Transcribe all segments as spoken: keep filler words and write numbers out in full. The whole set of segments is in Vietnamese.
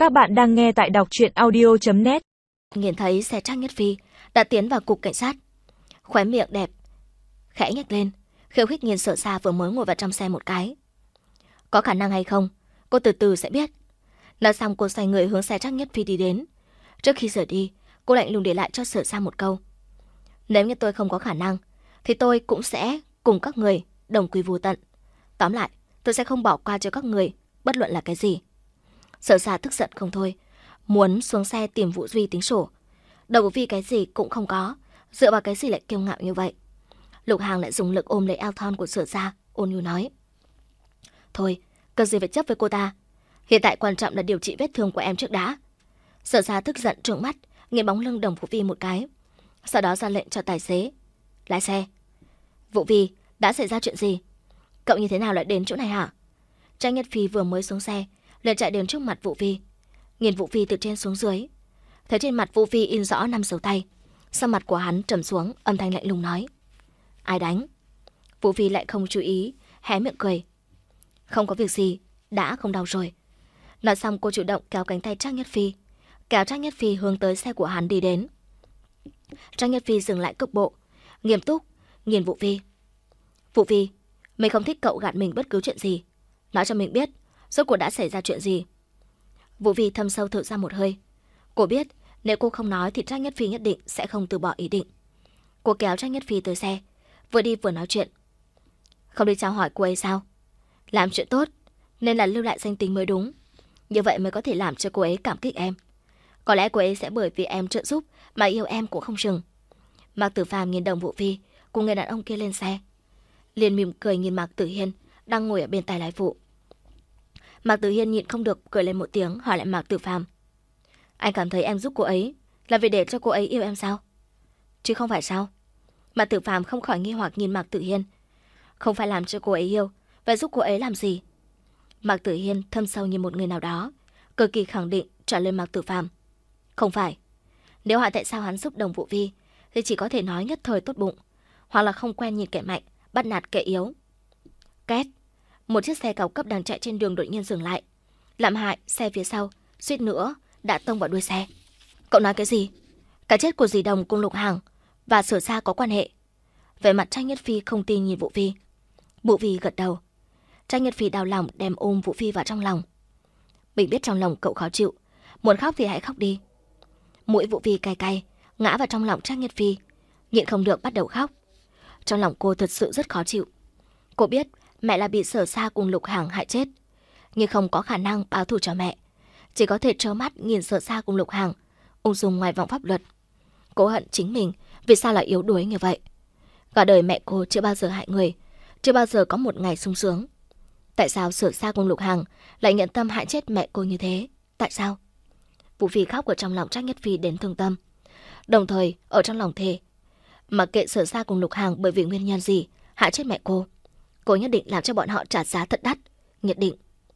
Các bạn đang nghe tại đọc truyện audio chấm net. Nhìn thấy xe Trác Nhất Phi đã tiến vào cục cảnh sát, khóe miệng đẹp khẽ nhếch lên, khiêu khích nhìn Sở Sa vừa mới ngồi vào trong xe một cái. Có khả năng hay không, cô từ từ sẽ biết. Nói xong cô xoay người hướng xe Trác Nhất Phi đi đến. Trước khi rời đi, cô lạnh lùng để lại cho Sở Sa một câu: nếu như tôi không có khả năng, thì tôi cũng sẽ cùng các người đồng quy vô tận. Tóm lại, tôi sẽ không bỏ qua cho các người, bất luận là cái gì. Sở Sa tức giận không thôi, muốn xuống xe tìm Vũ Duy tính sổ. Đầu Vũ Vi cái gì cũng không có, dựa vào cái gì lại kiêu ngạo như vậy. Lục Hàng lại dùng lực ôm lấy eo thon của Sở Sa, ôn nhu nói: thôi, cần gì phải chấp với cô ta. Hiện tại quan trọng là điều trị vết thương của em trước đã. Sở Sa tức giận trợn mắt, nhìn bóng lưng Đồng Vũ Vi một cái, sau đó ra lệnh cho tài xế lái xe. Vũ Vi, đã xảy ra chuyện gì? Cậu như thế nào lại đến chỗ này hả? Trác Nhất Phi vừa mới xuống xe liền chạy đến trước mặt Vũ Vi, nhìn Vũ Vi từ trên xuống dưới, thấy trên mặt Vũ Vi in rõ năm dấu tay. Sau mặt của hắn trầm xuống, âm thanh lạnh lùng nói: ai đánh? Vũ Vi lại không chú ý, hé miệng cười: không có việc gì, đã không đau rồi. Nói xong cô chủ động kéo cánh tay Trác Nhất Phi, kéo Trác Nhất Phi hướng tới xe của hắn đi đến. Trác Nhất Phi dừng lại cước bộ, nghiêm túc nhìn Vũ Vi. Vũ Vi, mình không thích cậu gạt mình bất cứ chuyện gì, nói cho mình biết rốt cuộc đã xảy ra chuyện gì. Vũ Vi thâm sâu thở ra một hơi. Cô biết nếu cô không nói thì Trác Nhất Phi nhất định sẽ không từ bỏ ý định. Cô kéo Trác Nhất Phi tới xe, vừa đi vừa nói chuyện. Không đi chào hỏi cô ấy sao? Làm chuyện tốt nên là lưu lại danh tính mới đúng, như vậy mới có thể làm cho cô ấy cảm kích em. Có lẽ cô ấy sẽ bởi vì em trợ giúp mà yêu em cũng không chừng. Mạc Tử Phàm nhìn Đồng Vũ Vi cùng người đàn ông kia lên xe, liền mỉm cười nhìn Mạc Tử Hiên đang ngồi ở bên tay lái phụ. Mạc Tử Hiên nhịn không được cười lên một tiếng, hỏi lại Mạc Tử Phàm: anh cảm thấy em giúp cô ấy là vì để cho cô ấy yêu em sao? Chứ không phải sao? Mạc Tử Phàm không khỏi nghi hoặc nhìn Mạc Tử Hiên. Không phải làm cho cô ấy yêu, vậy giúp cô ấy làm gì? Mạc Tử Hiên thâm sâu như một người nào đó, cực kỳ khẳng định trả lời Mạc Tử Phàm: không phải. Nếu hỏi tại sao hắn giúp Đồng Vũ Vi thì chỉ có thể nói nhất thời tốt bụng, hoặc là không quen nhìn kẻ mạnh bắt nạt kẻ yếu. Két, một chiếc xe cao cấp đang chạy trên đường đột nhiên dừng lại, làm hại xe phía sau suýt nữa đã tông vào đuôi xe. Cậu nói cái gì? Cái chết của dì Đồng cùng Lục Hàng và Sở Sa có quan hệ? Về mặt Trác Nhất Phi không tin nhìn Vũ Vi. Vũ Vi gật đầu. Trác Nhất Phi đau lòng đem ôm Vũ Vi vào trong lòng. Mình biết trong lòng cậu khó chịu, muốn khóc thì hãy khóc đi. Mũi Vũ Vi cay cay, ngã vào trong lòng Trác Nhất Phi, nhịn không được bắt đầu khóc. Trong lòng cô thật sự rất khó chịu. Cô biết mẹ là bị Sở Sa cùng Lục Hàng hại chết, nhưng không có khả năng báo thù cho mẹ, chỉ có thể trơ mắt nhìn Sở Sa cùng Lục Hàng ung dung ngoài vòng pháp luật. Cô hận chính mình vì sao lại yếu đuối như vậy. Cả đời mẹ cô chưa bao giờ hại người, chưa bao giờ có một ngày sung sướng. Tại sao Sở Sa cùng Lục Hàng lại nhận tâm hại chết mẹ cô như thế? Tại sao? Vũ Phi khóc ở trong lòng Trác Nhất Phi đến thương tâm, đồng thời ở trong lòng thề mặc kệ Sở Sa cùng Lục Hàng bởi vì nguyên nhân gì hại chết mẹ cô, cô nhất định làm cho bọn họ trả giá thật đắt, nhất định.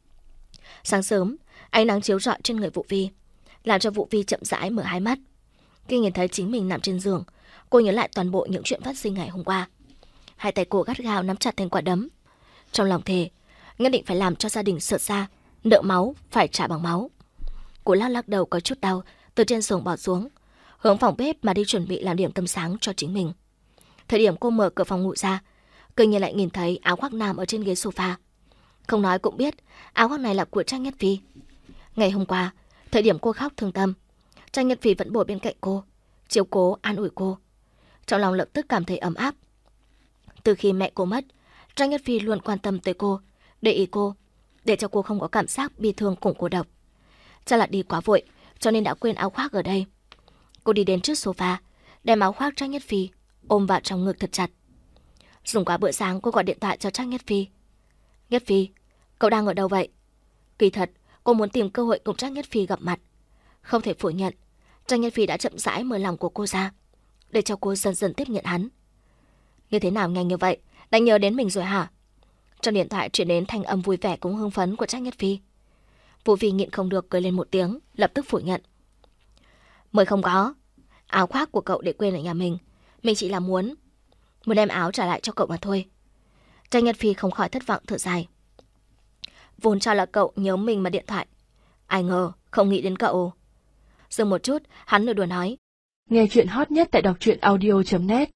Sáng sớm, ánh nắng chiếu rọi trên người Vũ Vi, làm cho Vũ Vi chậm rãi mở hai mắt. Khi nhìn thấy chính mình nằm trên giường, cô nhớ lại toàn bộ những chuyện phát sinh ngày hôm qua. Hai tay cô gắt gao nắm chặt thành quả đấm, trong lòng thề nhất định phải làm cho gia đình Sở Sa nợ máu phải trả bằng máu. Cô lắc lắc đầu có chút đau, từ trên giường bỏ xuống, hướng phòng bếp mà đi chuẩn bị làm điểm tâm sáng cho chính mình. Thời điểm cô mở cửa phòng ngủ ra, tự nhiên lại nhìn thấy áo khoác nam ở trên ghế sofa. Không nói cũng biết áo khoác này là của Trác Nhất Phi. Ngày hôm qua, thời điểm cô khóc thương tâm, Trác Nhất Phi vẫn bồi bên cạnh cô, chiếu cố an ủi cô. Trong lòng lập tức cảm thấy ấm áp. Từ khi mẹ cô mất, Trác Nhất Phi luôn quan tâm tới cô, để ý cô, để cho cô không có cảm giác bi thương cùng cô độc. Chắc là đi quá vội, cho nên đã quên áo khoác ở đây. Cô đi đến trước sofa, đem áo khoác Trác Nhất Phi ôm vào trong ngực thật chặt. Dùng qua bữa sáng, cô gọi điện thoại cho Trác Nhất Phi. Nhất Phi, cậu đang ở đâu vậy? Kỳ thật, cô muốn tìm cơ hội cùng Trác Nhất Phi gặp mặt. Không thể phủ nhận, Trác Nhất Phi đã chậm rãi mở lòng của cô ra, để cho cô dần dần tiếp nhận hắn. Như thế nào nhanh như vậy, đã nhớ đến mình rồi hả? Trong điện thoại truyền đến thanh âm vui vẻ cũng hưng phấn của Trác Nhất Phi. Vũ Vi nhịn không được cười lên một tiếng, lập tức phủ nhận. Mới không có, áo khoác của cậu để quên ở nhà mình, mình chỉ là muốn muốn đem áo trả lại cho cậu mà thôi. Trác Nhất Phi không khỏi thất vọng thở dài. Vốn cho là cậu nhớ mình mà điện thoại, Ai ngờ, không nghĩ đến cậu. Dừng một chút, hắn lừa đùa nói. Nghe chuyện hot nhất tại đọc truyện audio chấm net